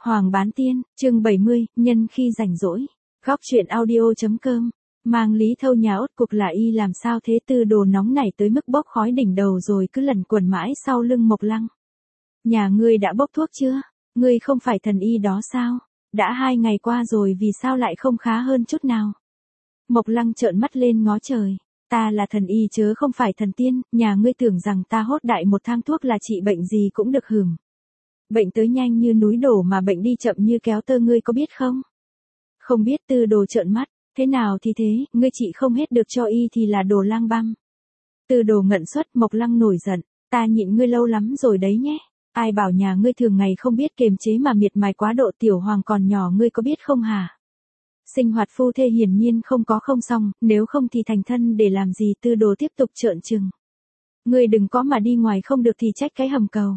Hoàng bán tiên, chương 70, nhân khi rảnh rỗi. Góc truyện audio.com. Mang Lý Thâu nhà ốt cục là y làm sao thế, Tư Đồ nóng nảy tới mức bốc khói đỉnh đầu rồi cứ lần quần mãi sau lưng Mộc Lăng. Nhà ngươi đã bốc thuốc chưa? Ngươi không phải thần y đó sao? Đã 2 ngày qua rồi vì sao lại không khá hơn chút nào? Mộc Lăng trợn mắt lên ngó trời. Ta là thần y chớ không phải thần tiên, nhà ngươi tưởng rằng ta hốt đại một thang thuốc là trị bệnh gì cũng được hửm. Bệnh tới nhanh như núi đổ mà bệnh đi chậm như kéo tơ, ngươi có biết không? Không biết. Tư Đồ trợn mắt, thế nào thì thế, ngươi trị không hết được cho y thì là đồ lang băm. Tư Đồ ngẩn xuất. Mộc Lăng nổi giận, ta nhịn ngươi lâu lắm rồi đấy nhé. Ai bảo nhà ngươi thường ngày không biết kiềm chế mà miệt mài quá độ, Tiểu Hoàng còn nhỏ ngươi có biết không hả? Sinh hoạt phu thê hiển nhiên không có không xong, nếu không thì thành thân để làm gì? Tư Đồ tiếp tục trợn trừng. Ngươi đừng có mà đi ngoài không được thì trách cái hầm cầu.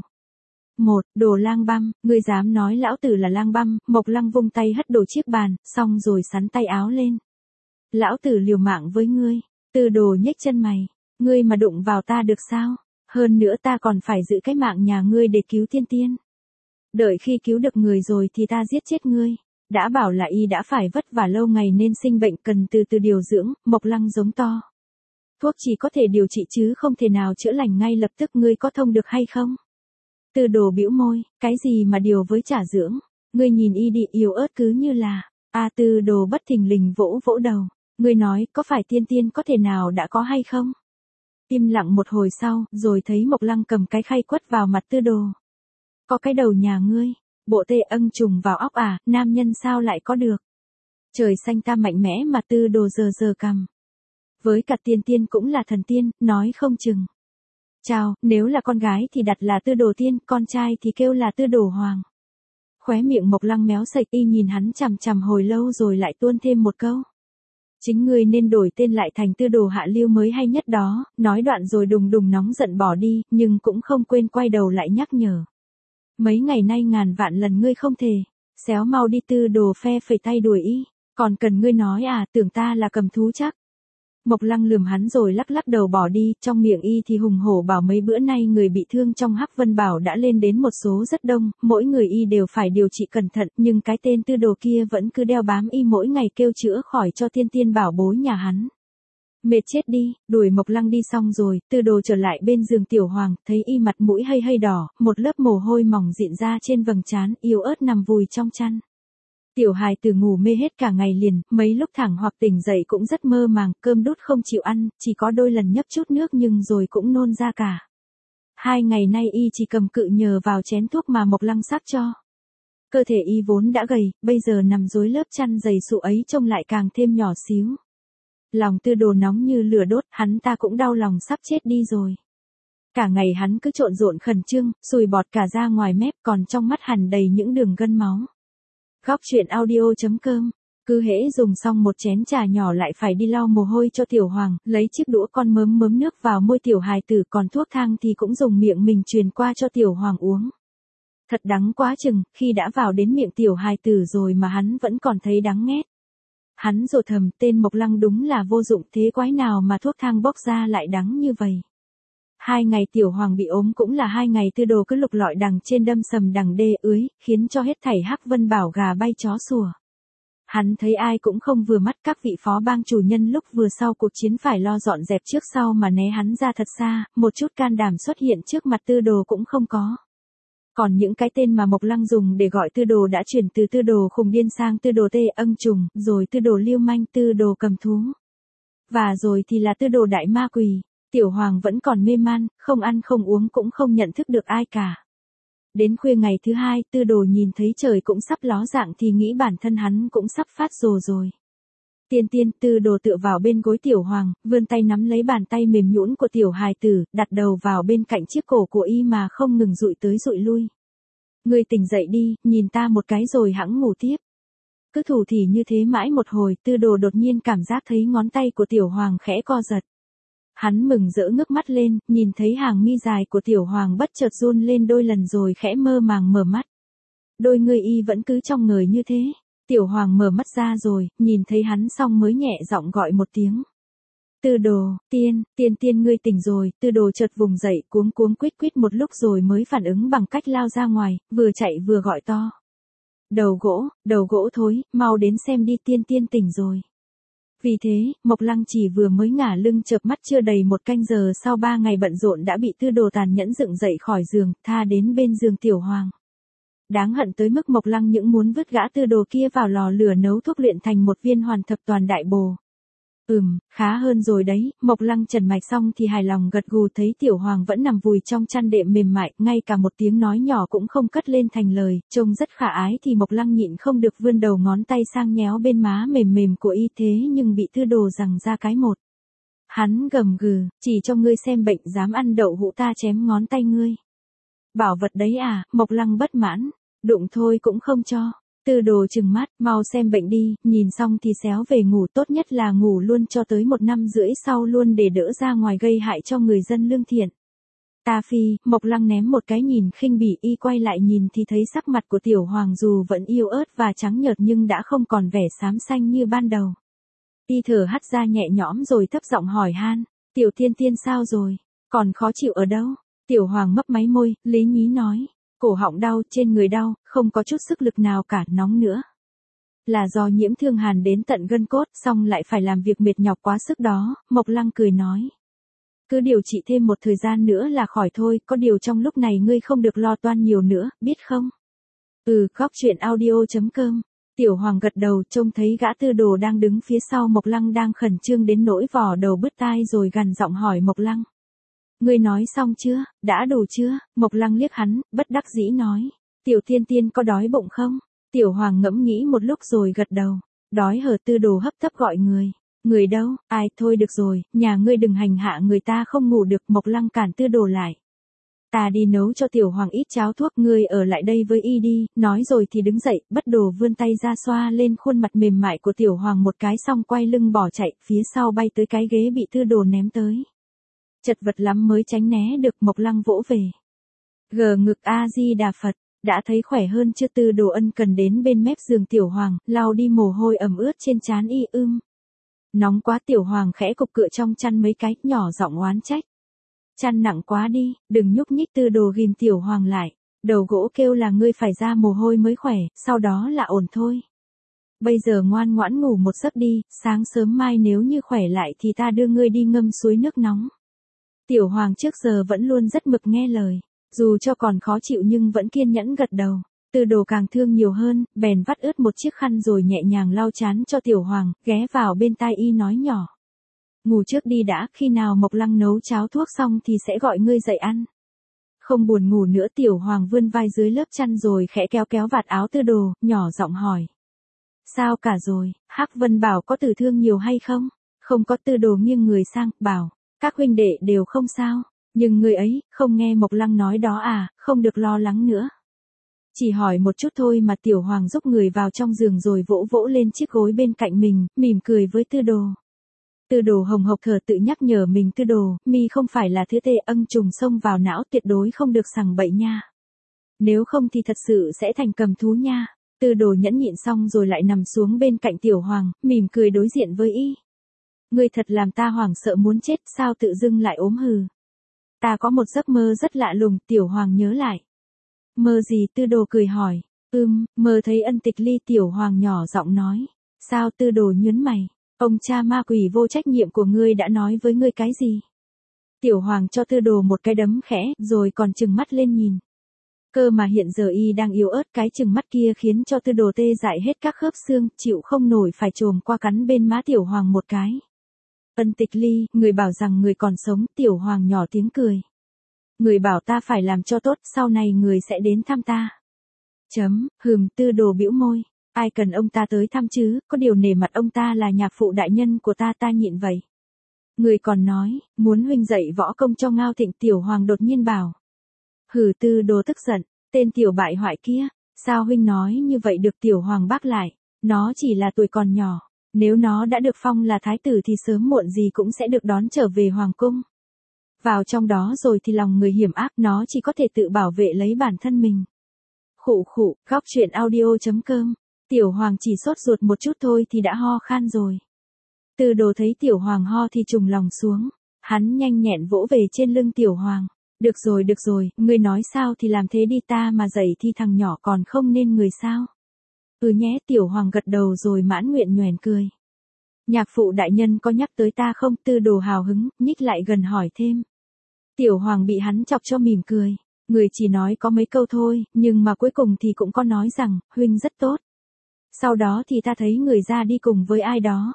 Đồ lang băm, ngươi dám nói lão tử là lang băm? Mộc Lăng vung tay hất đổ chiếc bàn, xong rồi sắn tay áo lên. Lão tử liều mạng với ngươi. Tư Đồ nhếch chân mày, ngươi mà đụng vào ta được sao? Hơn nữa ta còn phải giữ cái mạng nhà ngươi để cứu tiên tiên. Đợi khi cứu được người rồi thì ta giết chết ngươi. Đã bảo là y đã phải vất vả lâu ngày nên sinh bệnh cần từ từ điều dưỡng. Mộc Lăng giống to. Thuốc chỉ có thể điều trị chứ không thể nào chữa lành ngay lập tức, ngươi có thông được hay không? Tư Đồ bĩu môi, cái gì mà điều với trả dưỡng? Ngươi nhìn y đi, yếu ớt cứ như là. Tư Đồ bất thình lình vỗ vỗ đầu. Ngươi nói có phải tiên tiên có thể nào đã có hay không? Im lặng một hồi sau, rồi thấy Mộc Lăng cầm cái khay quất vào mặt Tư Đồ. Có cái đầu nhà ngươi, bộ tê âng trùng vào óc à, nam nhân sao lại có được? Trời xanh ta mạnh mẽ mà. Tư Đồ giờ cằm. Với cả tiên tiên cũng là thần tiên, nói không chừng. Chào, nếu là con gái thì đặt là Tư Đồ Tiên, con trai thì kêu là Tư Đồ Hoàng. Khóe miệng Mộc Lăng méo sạch, y nhìn hắn chằm chằm hồi lâu rồi lại tuôn thêm một câu. Chính ngươi nên đổi tên lại thành Tư Đồ Hạ Lưu mới hay nhất đó. Nói đoạn rồi đùng đùng nóng giận bỏ đi, nhưng cũng không quên quay đầu lại nhắc nhở. Mấy ngày nay ngàn vạn lần ngươi không thể. Xéo mau đi. Tư Đồ phe phẩy tay đuổi y. Còn cần ngươi nói à, tưởng ta là cầm thú chắc. Mộc Lăng lườm hắn rồi lắc lắc đầu bỏ đi, trong miệng y thì hùng hổ bảo mấy bữa nay người bị thương trong Hắc Vân Bảo đã lên đến một số rất đông, mỗi người y đều phải điều trị cẩn thận, nhưng cái tên Tư Đồ kia vẫn cứ đeo bám y mỗi ngày kêu chữa khỏi cho tiên tiên bảo bối nhà hắn. Mệt chết đi. Đuổi Mộc Lăng đi xong rồi, Tư Đồ trở lại bên giường Tiểu Hoàng, thấy y mặt mũi hơi đỏ, một lớp mồ hôi mỏng dịn ra trên vầng trán, yếu ớt nằm vùi trong chăn. Tiểu hài tử ngủ mê hết cả ngày liền, mấy lúc thẳng hoặc tỉnh dậy cũng rất mơ màng, cơm đút không chịu ăn, chỉ có đôi lần nhấp chút nước nhưng rồi cũng nôn ra cả. 2 ngày nay y chỉ cầm cự nhờ vào chén thuốc mà Mộc Lăng sắc cho. Cơ thể y vốn đã gầy, bây giờ nằm dưới lớp chăn dày sụ ấy trông lại càng thêm nhỏ xíu. Lòng Tư Đồ nóng như lửa đốt, hắn ta cũng đau lòng sắp chết đi rồi. Cả ngày hắn cứ trộn rộn khẩn trương, sùi bọt cả ra ngoài mép, còn trong mắt hằn đầy những đường gân máu. Góc truyện audio.com. Cứ hễ dùng xong một chén trà nhỏ lại phải đi lau mồ hôi cho Tiểu Hoàng, lấy chiếc đũa con mớm nước vào môi tiểu hài tử, còn thuốc thang thì cũng dùng miệng mình truyền qua cho Tiểu Hoàng uống. Thật đắng quá chừng, khi đã vào đến miệng tiểu hài tử rồi mà hắn vẫn còn thấy đắng nghét. Hắn rồ thầm, tên Mộc Lăng đúng là vô dụng, thế quái nào mà thuốc thang bốc ra lại đắng như vậy. 2 ngày Tiểu Hoàng bị ốm cũng là 2 ngày Tư Đồ cứ lục lọi đằng trên đâm sầm đằng đê ưới, khiến cho hết thảy Hắc Vân Bảo gà bay chó sủa. Hắn thấy ai cũng không vừa mắt, các vị phó bang chủ nhân lúc vừa sau cuộc chiến phải lo dọn dẹp trước sau mà né hắn ra thật xa, một chút can đảm xuất hiện trước mặt Tư Đồ cũng không có. Còn những cái tên mà Mộc Lăng dùng để gọi Tư Đồ đã chuyển từ Tư Đồ khùng điên sang Tư Đồ tê âng trùng, rồi Tư Đồ lưu manh, Tư Đồ cầm thú. Và rồi thì là Tư Đồ đại ma quỷ. Tiểu Hoàng vẫn còn mê man, không ăn không uống cũng không nhận thức được ai cả. Đến khuya ngày thứ 2, Tư Đồ nhìn thấy trời cũng sắp ló dạng thì nghĩ bản thân hắn cũng sắp phát rồ rồi. Tiên tiên. Tư Đồ tựa vào bên gối Tiểu Hoàng, vươn tay nắm lấy bàn tay mềm nhũn của tiểu hài tử, đặt đầu vào bên cạnh chiếc cổ của y mà không ngừng dụi tới dụi lui. Ngươi tỉnh dậy đi, nhìn ta một cái rồi hẵng ngủ tiếp. Cứ thủ thỉ như thế mãi một hồi, Tư Đồ đột nhiên cảm giác thấy ngón tay của Tiểu Hoàng khẽ co giật. Hắn mừng rỡ ngước mắt lên, nhìn thấy hàng mi dài của Tiểu Hoàng bất chợt run lên đôi lần rồi khẽ mơ màng mở mắt. Đôi ngươi y vẫn cứ trong người như thế. Tiểu Hoàng mở mắt ra rồi, nhìn thấy hắn xong mới nhẹ giọng gọi một tiếng. Tư Đồ, tiên ngươi tỉnh rồi. Tư Đồ chợt vùng dậy, cuống quýt một lúc rồi mới phản ứng bằng cách lao ra ngoài, vừa chạy vừa gọi to. Đầu gỗ thối, mau đến xem đi, tiên tiên tỉnh rồi. Vì thế, Mộc Lăng chỉ vừa mới ngả lưng chợp mắt chưa đầy một canh giờ sau 3 ngày bận rộn đã bị Tư Đồ tàn nhẫn dựng dậy khỏi giường, tha đến bên giường Tiểu Hoàng. Đáng hận tới mức Mộc Lăng những muốn vứt gã Tư Đồ kia vào lò lửa nấu thuốc luyện thành một viên hoàn thập toàn đại bồ. Khá hơn rồi đấy, Mộc Lăng trần mạch xong thì hài lòng gật gù thấy Tiểu Hoàng vẫn nằm vùi trong chăn đệm mềm mại, ngay cả một tiếng nói nhỏ cũng không cất lên thành lời, trông rất khả ái thì Mộc Lăng nhịn không được vươn đầu ngón tay sang nhéo bên má mềm mềm của y thế nhưng bị Tư Đồ giằng ra cái một. Hắn gầm gừ, chỉ cho ngươi xem bệnh dám ăn đậu hũ ta chém ngón tay ngươi. Bảo vật đấy à, Mộc Lăng bất mãn, đụng thôi cũng không cho. Tư Đồ trừng mắt, mau xem bệnh đi, nhìn xong thì xéo về ngủ, tốt nhất là ngủ luôn cho tới 1 năm rưỡi sau luôn để đỡ ra ngoài gây hại cho người dân lương thiện. Ta phi, Mộc Lăng ném một cái nhìn khinh bỉ, y quay lại nhìn thì thấy sắc mặt của Tiểu Hoàng dù vẫn yếu ớt và trắng nhợt nhưng đã không còn vẻ xám xanh như ban đầu. Y thở hắt ra nhẹ nhõm rồi thấp giọng hỏi han, Tiểu Tiên Tiên sao rồi, còn khó chịu ở đâu? Tiểu Hoàng mấp máy môi, lý nhí nói. Cổ họng đau, trên người đau, không có chút sức lực nào cả, nóng nữa. Là do nhiễm thương hàn đến tận gân cốt, xong lại phải làm việc mệt nhọc quá sức đó, Mộc Lăng cười nói. Cứ điều trị thêm một thời gian nữa là khỏi thôi, có điều trong lúc này ngươi không được lo toan nhiều nữa, biết không? Góc truyện audio.com. Tiểu Hoàng gật đầu, trông thấy gã Tư Đồ đang đứng phía sau Mộc Lăng đang khẩn trương đến nỗi vò đầu bứt tai rồi gằn giọng hỏi Mộc Lăng. Ngươi nói xong chưa, đã đủ chưa? Mộc Lăng liếc hắn, bất đắc dĩ nói. Tiểu Tiên Tiên có đói bụng không? Tiểu Hoàng ngẫm nghĩ một lúc rồi gật đầu. Đói hở? Tư Đồ hấp tấp gọi người. Người đâu? Ai, thôi được rồi, nhà ngươi đừng hành hạ người ta không ngủ được. Mộc Lăng cản Tư Đồ lại. Ta đi nấu cho Tiểu Hoàng ít cháo thuốc, ngươi ở lại đây với y đi. Nói rồi thì đứng dậy, Bất Đồ vươn tay ra xoa lên khuôn mặt mềm mại của Tiểu Hoàng một cái xong quay lưng bỏ chạy, phía sau bay tới cái ghế bị Tư Đồ ném tới. Chật vật lắm mới tránh né được, Mộc Lăng vỗ về. Gờ ngực A Di Đà Phật, đã thấy khỏe hơn chưa? Tư Đồ ân cần đến bên mép giường Tiểu Hoàng, lau đi mồ hôi ẩm ướt trên trán y. Nóng quá. Tiểu Hoàng khẽ cục cựa trong chăn mấy cái, nhỏ giọng oán trách. Chăn nặng quá đi, đừng nhúc nhích. Tư Đồ ghim Tiểu Hoàng lại. Đầu gỗ kêu là ngươi phải ra mồ hôi mới khỏe, sau đó là ổn thôi. Bây giờ ngoan ngoãn ngủ một giấc đi, sáng sớm mai nếu như khỏe lại thì ta đưa ngươi đi ngâm suối nước nóng. Tiểu Hoàng trước giờ vẫn luôn rất mực nghe lời, dù cho còn khó chịu nhưng vẫn kiên nhẫn gật đầu. Tư Đồ càng thương nhiều hơn, bèn vắt ướt một chiếc khăn rồi nhẹ nhàng lau trán cho Tiểu Hoàng, ghé vào bên tai y nói nhỏ. Ngủ trước đi đã, khi nào Mộc Lăng nấu cháo thuốc xong thì sẽ gọi ngươi dậy ăn. Không buồn ngủ nữa. Tiểu Hoàng vươn vai dưới lớp chăn rồi khẽ kéo kéo vạt áo Tư Đồ, nhỏ giọng hỏi. Sao cả rồi, Hắc Vân Bảo có tử thương nhiều hay không? Không có. Tư Đồ nghiêng người sang, bảo. Các huynh đệ đều không sao, nhưng người ấy, không nghe Mộc Lăng nói đó à, không được lo lắng nữa. Chỉ hỏi một chút thôi mà. Tiểu Hoàng giúp người vào trong giường rồi vỗ vỗ lên chiếc gối bên cạnh mình, mỉm cười với Tư Đồ. Tư Đồ hồng hộc thở tự nhắc nhở mình. Tư Đồ, mi không phải là thứ tê âng trùng xông vào não, tuyệt đối không được sằng bậy nha. Nếu không thì thật sự sẽ thành cầm thú nha. Tư Đồ nhẫn nhịn xong rồi lại nằm xuống bên cạnh Tiểu Hoàng, mỉm cười đối diện với y. Ngươi thật làm ta hoảng sợ muốn chết, sao tự dưng lại ốm hừ. Ta có một giấc mơ rất lạ lùng. Tiểu Hoàng nhớ lại. Mơ gì? Tư Đồ cười hỏi. Mơ thấy Ân Tịch Ly. Tiểu Hoàng nhỏ giọng nói. Sao? Tư Đồ nhướng mày. Ông cha ma quỷ vô trách nhiệm của ngươi đã nói với ngươi cái gì? Tiểu Hoàng cho Tư Đồ một cái đấm khẽ, rồi còn trừng mắt lên nhìn. Cơ mà hiện giờ y đang yếu ớt, cái trừng mắt kia khiến cho Tư Đồ tê dại hết các khớp xương, chịu không nổi phải chồm qua cắn bên má Tiểu Hoàng một cái. Ân Tịch Ly, người bảo rằng người còn sống. Tiểu Hoàng nhỏ tiếng cười. Người bảo ta phải làm cho tốt, sau này người sẽ đến thăm ta. Tư Đồ bĩu môi. Ai cần ông ta tới thăm chứ, có điều nể mặt ông ta là nhạc phụ đại nhân của ta, ta nhịn vậy. Người còn nói, muốn huynh dạy võ công cho Ngao Thịnh. Tiểu Hoàng đột nhiên bảo. Tư Đồ tức giận, tên tiểu bại hoại kia, sao huynh nói như vậy được? Tiểu Hoàng bác lại, nó chỉ là tuổi còn nhỏ. Nếu nó đã được phong là thái tử thì sớm muộn gì cũng sẽ được đón trở về hoàng cung. Vào trong đó rồi thì lòng người hiểm ác, nó chỉ có thể tự bảo vệ lấy bản thân mình. Khụ, góc truyện audio.com. Tiểu Hoàng chỉ sốt ruột một chút thôi thì đã ho khan rồi. Tư Đồ thấy Tiểu Hoàng ho thì trùng lòng xuống. Hắn nhanh nhẹn vỗ về trên lưng Tiểu Hoàng. Được rồi, ngươi nói sao thì làm thế đi, ta mà dạy thì thằng nhỏ còn không nên người sao. Ừ nhé, Tiểu Hoàng gật đầu rồi mãn nguyện nhoẻn cười. Nhạc phụ đại nhân có nhắc tới ta không? Tư Đồ hào hứng, nhích lại gần hỏi thêm. Tiểu Hoàng bị hắn chọc cho mỉm cười. Người chỉ nói có mấy câu thôi, nhưng mà cuối cùng thì cũng có nói rằng, huynh rất tốt. Sau đó thì ta thấy người ra đi cùng với ai đó.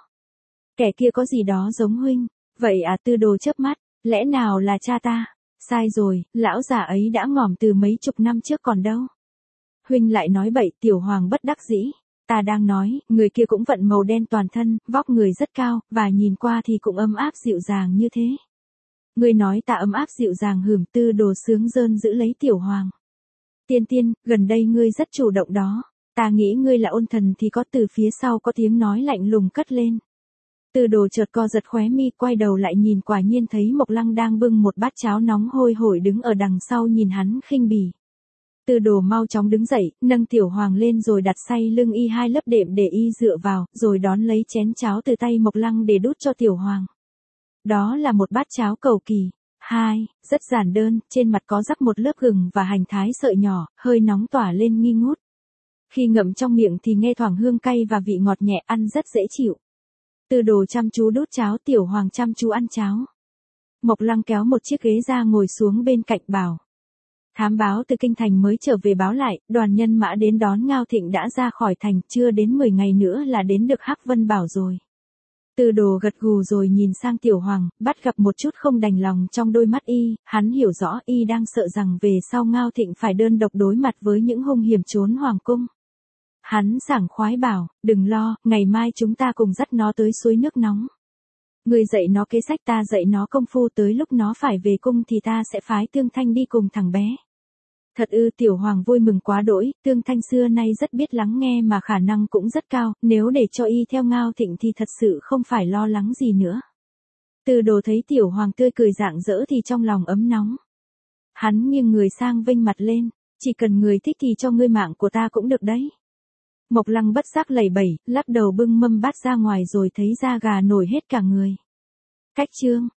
Kẻ kia có gì đó giống huynh. Vậy à? Tư Đồ chớp mắt, lẽ nào là cha ta? Sai rồi, lão già ấy đã ngỏm từ mấy chục năm trước còn đâu. Huynh lại nói bậy. Tiểu Hoàng bất đắc dĩ. Ta đang nói, người kia cũng vận màu đen toàn thân, vóc người rất cao, và nhìn qua thì cũng ấm áp dịu dàng như thế. Ngươi nói ta ấm áp dịu dàng hửm? Tư Đồ sướng rơn giữ lấy Tiểu Hoàng. Tiên tiên, gần đây ngươi rất chủ động đó. Ta nghĩ ngươi là ôn thần thì có. Từ phía sau có tiếng nói lạnh lùng cất lên. Tư Đồ chợt co giật khóe mi, quay đầu lại nhìn, quả nhiên thấy Mộc Lăng đang bưng một bát cháo nóng hôi hổi đứng ở đằng sau nhìn hắn khinh bỉ. Tư Đồ mau chóng đứng dậy, nâng Tiểu Hoàng lên rồi đặt say lưng y hai lớp đệm để y dựa vào, rồi đón lấy chén cháo từ tay Mộc Lăng để đút cho Tiểu Hoàng. Đó là một bát cháo cầu kỳ. Rất giản đơn, trên mặt có rắc một lớp gừng và hành thái sợi nhỏ, hơi nóng tỏa lên nghi ngút. Khi ngậm trong miệng thì nghe thoảng hương cay và vị ngọt nhẹ, ăn rất dễ chịu. Tư Đồ chăm chú đút cháo, Tiểu Hoàng chăm chú ăn cháo. Mộc Lăng kéo một chiếc ghế ra ngồi xuống bên cạnh bảo. Thám báo từ kinh thành mới trở về báo lại, đoàn nhân mã đến đón Ngao Thịnh đã ra khỏi thành, chưa đến 10 ngày nữa là đến được Hắc Vân Bảo rồi. Tư Đồ gật gù rồi nhìn sang Tiểu Hoàng, bắt gặp một chút không đành lòng trong đôi mắt y, hắn hiểu rõ y đang sợ rằng về sau Ngao Thịnh phải đơn độc đối mặt với những hung hiểm trốn hoàng cung. Hắn sảng khoái bảo, đừng lo, ngày mai chúng ta cùng dắt nó tới suối nước nóng. Người dạy nó kế sách, ta dạy nó công phu, tới lúc nó phải về cung thì ta sẽ phái Tương Thanh đi cùng thằng bé. Thật ư? Tiểu Hoàng vui mừng quá đỗi, Tương Thanh xưa nay rất biết lắng nghe mà khả năng cũng rất cao, nếu để cho y theo Ngao Thịnh thì thật sự không phải lo lắng gì nữa. Tư Đồ thấy Tiểu Hoàng tươi cười rạng rỡ thì trong lòng ấm nóng. Hắn nghiêng người sang vênh mặt lên, chỉ cần người thích thì cho ngươi mạng của ta cũng được đấy. Mộc Lăng bất giác lẩy bẩy, lắc đầu bưng mâm bát ra ngoài rồi thấy da gà nổi hết cả người. Cách chương